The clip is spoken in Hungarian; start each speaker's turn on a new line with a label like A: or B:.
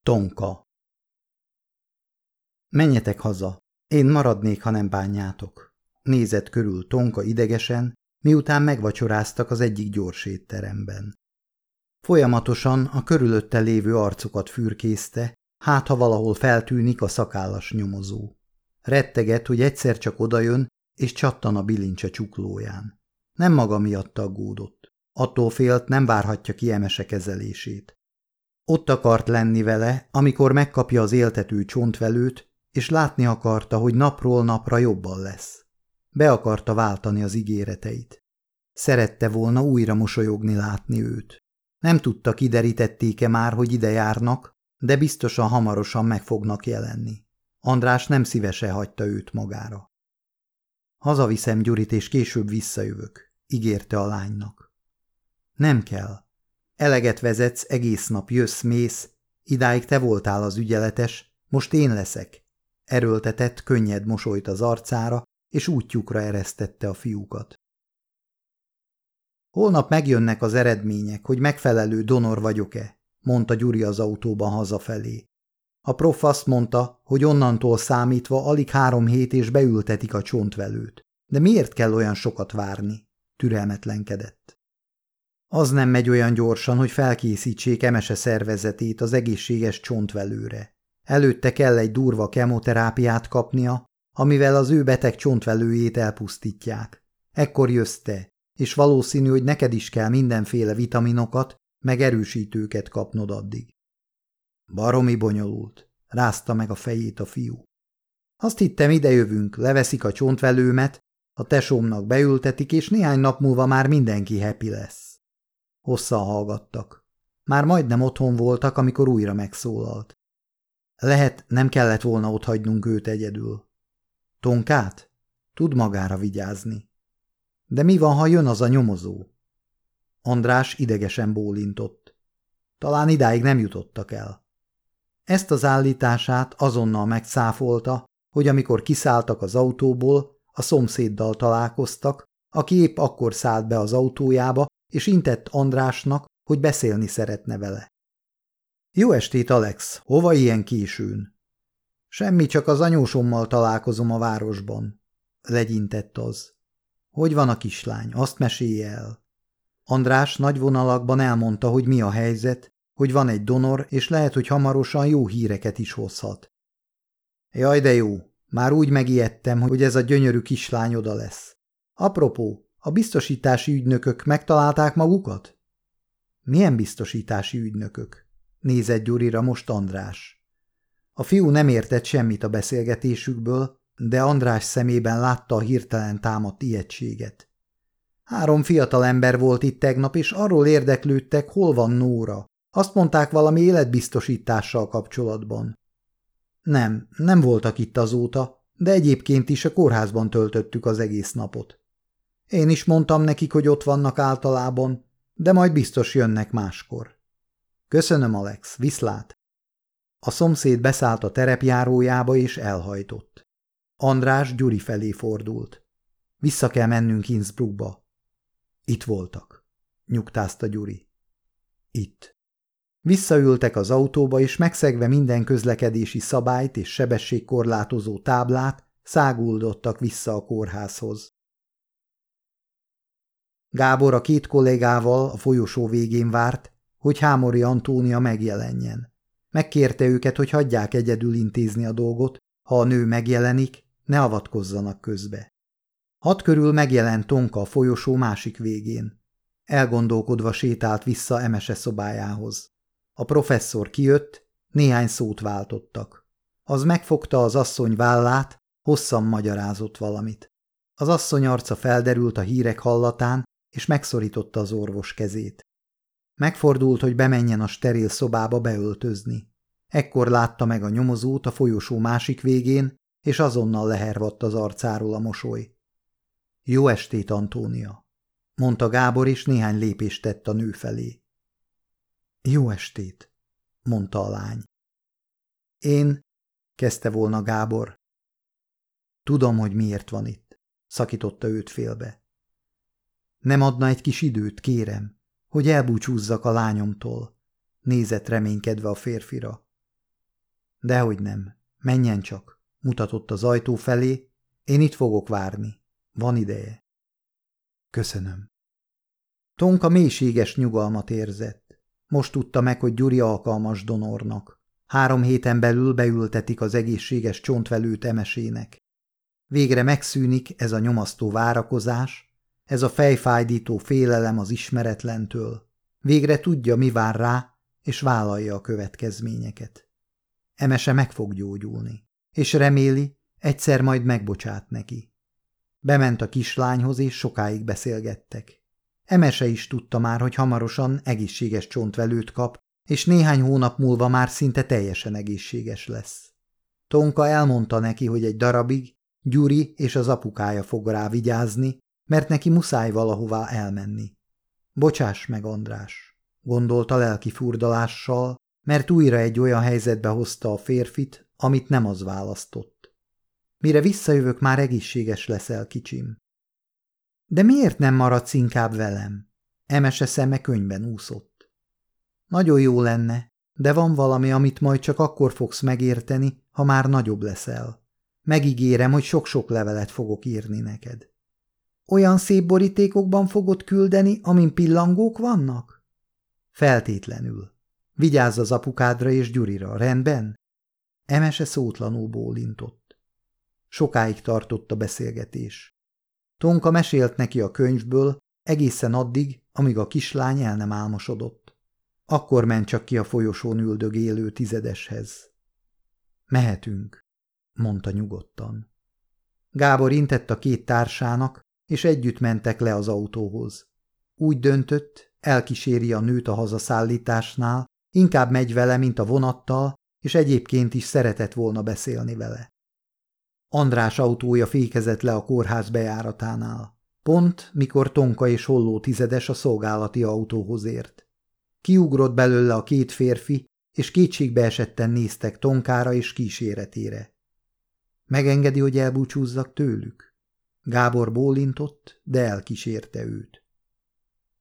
A: Tonka. Menjetek haza, én maradnék, ha nem bánjátok. Nézett körül Tonka idegesen, miután megvacsoráztak az egyik gyors étteremben. Folyamatosan a körülötte lévő arcokat fürkészte, hát ha valahol feltűnik a szakállas nyomozó. Rettegett, hogy egyszer csak odajön, és csattan a bilincse csuklóján. Nem maga miatt aggódott. Attól félt, nem várhatja ki Emese kezelését. Ott akart lenni vele, amikor megkapja az éltető csontvelőt, és látni akarta, hogy napról napra jobban lesz. Be akarta váltani az ígéreteit. Szerette volna újra mosolyogni látni őt. Nem tudta, kiderítették-e már, hogy ide járnak, de biztosan hamarosan meg fognak jelenni. András nem szívesen hagyta őt magára. Hazaviszem Gyurit, és később visszajövök, ígérte a lánynak. Nem kell. Eleget vezetsz, egész nap jössz-mész, idáig te voltál az ügyeletes, most én leszek. Erőltetett, könnyed mosolyt az arcára, és útjukra eresztette a fiúkat. Holnap megjönnek az eredmények, hogy megfelelő donor vagyok-e, mondta Gyuri az autóban hazafelé. A prof azt mondta, hogy onnantól számítva alig 3 hét és beültetik a csontvelőt. De miért kell olyan sokat várni? Türelmetlenkedett. Az nem megy olyan gyorsan, hogy felkészítsék Emese szervezetét az egészséges csontvelőre. Előtte kell egy durva kemoterápiát kapnia, amivel az ő beteg csontvelőjét elpusztítják. Ekkor jössz te, és valószínű, hogy neked is kell mindenféle vitaminokat, meg erősítőket kapnod addig. Baromi bonyolult, rázta meg a fejét a fiú. Azt hittem, idejövünk, leveszik a csontvelőmet, a tesómnak beültetik, és néhány nap múlva már mindenki happy lesz. Hosszan hallgattak. Már majdnem otthon voltak, amikor újra megszólalt. Lehet, nem kellett volna otthagynunk őt egyedül. Tonkát? Tud magára vigyázni. De mi van, ha jön az a nyomozó? András idegesen bólintott. Talán idáig nem jutottak el. Ezt az állítását azonnal megcáfolta, hogy amikor kiszálltak az autóból, a szomszéddal találkoztak, aki épp akkor szállt be az autójába, és intett Andrásnak, hogy beszélni szeretne vele. Jó estét, Alex! Hova ilyen későn? Semmi, csak az anyósommal találkozom a városban. Legyintett az. Hogy van a kislány? Azt mesélje el. András nagy vonalakban elmondta, hogy mi a helyzet, hogy van egy donor, és lehet, hogy hamarosan jó híreket is hozhat. Jaj, de jó! Már úgy megijedtem, hogy ez a gyönyörű kislány oda lesz. Apropó, a biztosítási ügynökök megtalálták magukat? Milyen biztosítási ügynökök? Nézett Gyurira most András. A fiú nem értett semmit a beszélgetésükből, de András szemében látta a hirtelen támadt ijegységet. 3 fiatal ember volt itt tegnap, és arról érdeklődtek, hol van Nóra. Azt mondták valami életbiztosítással kapcsolatban. Nem voltak itt azóta, de egyébként is a kórházban töltöttük az egész napot. Én is mondtam nekik, hogy ott vannak általában, de majd biztos jönnek máskor. Köszönöm, Alex, viszlát. A szomszéd beszállt a terepjárójába és elhajtott. András Gyuri felé fordult. Vissza kell mennünk Innsbruckba. Itt voltak, nyugtázta Gyuri. Itt. Visszaültek az autóba, és megszegve minden közlekedési szabályt és sebességkorlátozó táblát, száguldottak vissza a kórházhoz. Gábor a 2 kollégával a folyosó végén várt, hogy Hámori Antónia megjelenjen. Megkérte őket, hogy hagyják egyedül intézni a dolgot, ha a nő megjelenik, ne avatkozzanak közbe. 6 körül megjelent Tonka a folyosó másik végén. Elgondolkodva sétált vissza Emese szobájához. A professzor kijött, néhány szót váltottak. Az megfogta az asszony vállát, hosszan magyarázott valamit. Az asszony arca felderült a hírek hallatán, és megszorította az orvos kezét. Megfordult, hogy bemenjen a steril szobába beöltözni. Ekkor látta meg a nyomozót a folyosó másik végén, és azonnal lehervadt az arcáról a mosoly. Jó estét, Antónia, mondta Gábor, és néhány lépést tett a nő felé. Jó estét, mondta a lány. Én, kezdte volna Gábor. Tudom, hogy miért van itt, szakította őt félbe. Nem adna egy kis időt, kérem, hogy elbúcsúzzak a lányomtól, nézett reménykedve a férfira. Dehogy nem. Menjen csak, mutatott az ajtó felé. Én itt fogok várni. Van ideje. Köszönöm. Tonka mélységes nyugalmat érzett. Most tudta meg, hogy Gyuri alkalmas donornak. 3 héten belül beültetik az egészséges csontvelőt Emesének. Végre megszűnik ez a nyomasztó várakozás, ez a fejfájdító félelem az ismeretlentől. Végre tudja, mi vár rá, és vállalja a következményeket. Emese meg fog gyógyulni, és reméli, egyszer majd megbocsát neki. Bement a kislányhoz, és sokáig beszélgettek. Emese is tudta már, hogy hamarosan egészséges csontvelőt kap, és néhány hónap múlva már szinte teljesen egészséges lesz. Tonka elmondta neki, hogy egy darabig Gyuri és az apukája fog rá vigyázni, mert neki muszáj valahová elmenni. Bocsáss meg, András, gondolta lelki furdalással, mert újra egy olyan helyzetbe hozta a férfit, amit nem az választott. Mire visszajövök, már egészséges leszel, kicsim. De miért nem maradsz inkább velem? Emese szeme könyben úszott. Nagyon jó lenne, de van valami, amit majd csak akkor fogsz megérteni, ha már nagyobb leszel. Megígérem, hogy sok-sok levelet fogok írni neked. Olyan szép borítékokban fogod küldeni, amin pillangók vannak? Feltétlenül. Vigyázz az apukádra és Gyurira, rendben? Emese szótlanul bólintott. Sokáig tartott a beszélgetés. Tonka mesélt neki a könyvből, egészen addig, amíg a kislány el nem álmosodott. Akkor ment csak ki a folyosón üldögélő tizedeshez. Mehetünk, mondta nyugodtan. Gábor intett a 2 társának, és együtt mentek le az autóhoz. Úgy döntött, elkíséri a nőt a hazaszállításnál, inkább megy vele, mint a vonattal, és egyébként is szeretett volna beszélni vele. András autója fékezett le a kórház bejáratánál. Pont, mikor Tonka és Holló tizedes a szolgálati autóhoz ért. Kiugrott belőle a 2 férfi, és kétségbeesetten néztek Tonkára és kíséretére. Megengedi, hogy elbúcsúzzak tőlük? Gábor bólintott, de elkísérte őt.